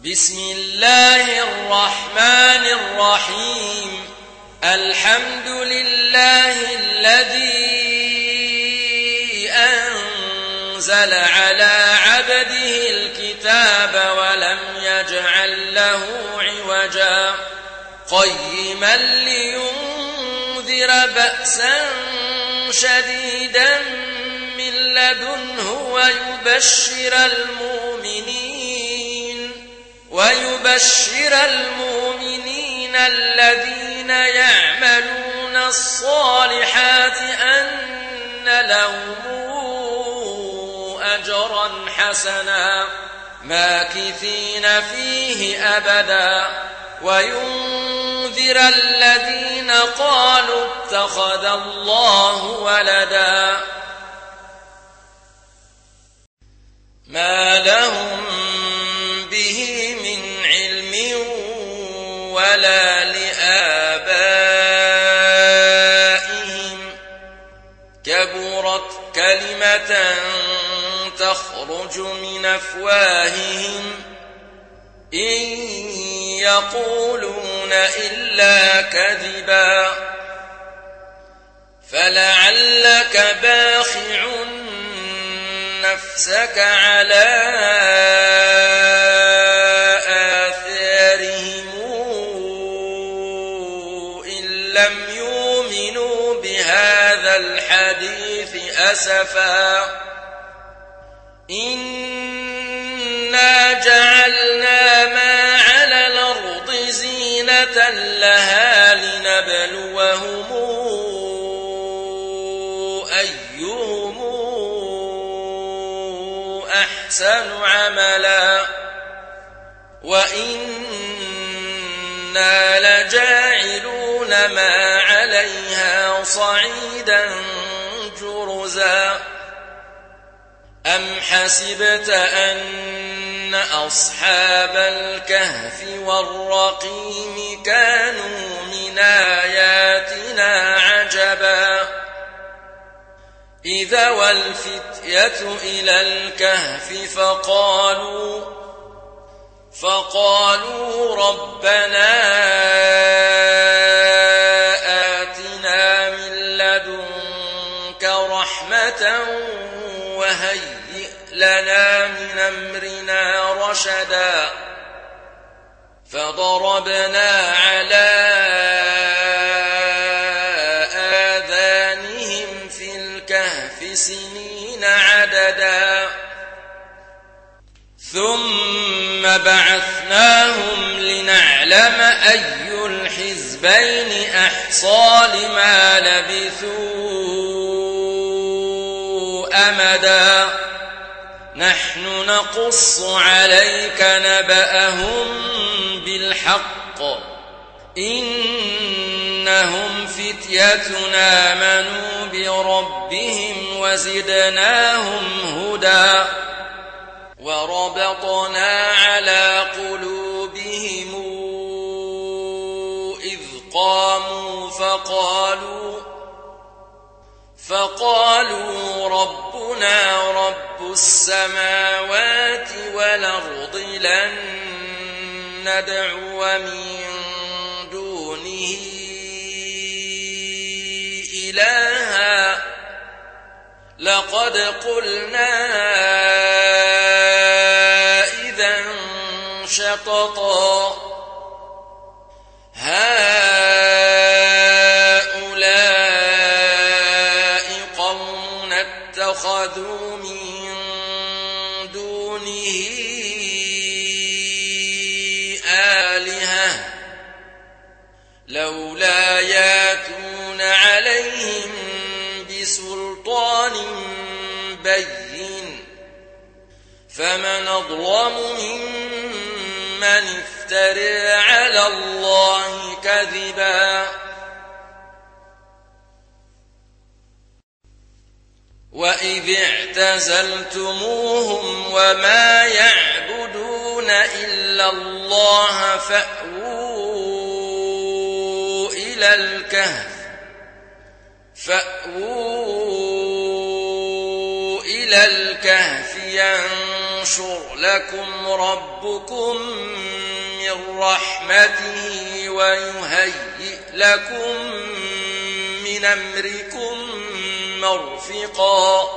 بسم الله الرحمن الرحيم. الحمد لله الذي أنزل على عبده الكتاب ولم يجعل له عوجا قيما لينذر بأسا شديدا من لدنه ويبشر المؤمنين الذين يعملون الصالحات أن لهم أجرا حسنا ماكثين فيه أبدا وينذر الذين قالوا اتخذ الله ولدا ما لهم به من علم ولا لآبائهم كبرت كلمة تخرج من أفواههم إن يقولون إلا كذبا فلعلك باخع نفسك على آثارهم إن لم يؤمنوا بهذا الحديث أسفا إنا جعلنا ما على الأرض زينة لها لنبلوهم أيهم أحسن عملا وإنا لجاعلون ما عليها صعيدا جرزا أم حسبت أن أصحاب الكهف والرقيم كانوا من آياتنا عجبا إذا والفتية إلى الكهف فقالوا ربنا آتنا من لدنك رحمة وهيئ لنا من أمرنا رشدا فضربنا على آذانهم في الكهف سنين عددا ثم بعثناهم لنعلم أي الحزبين أحصى لما لبثوا أمدا نحن نقص عليك نبأهم بالحق إنهم فتية آمنوا بربهم وزدناهم هدى وربطنا على قلوبهم إذ قاموا فقالوا ربنا رب السماوات والأرض لن ندعو من دونه إلها لقد قلنا إذا شططا هؤلاء قوم اتخذوا من دونه آلهة لولا ياتون عليهم بسلطان بين فمن أظلم ممن افترى على الله كذبا وإذ اعتزلتموهم وما يعبدون إلا الله فأووا إلى الكهف ينشر لكم ربكم من رحمته ويهيئ لكم من أمركم مرفقا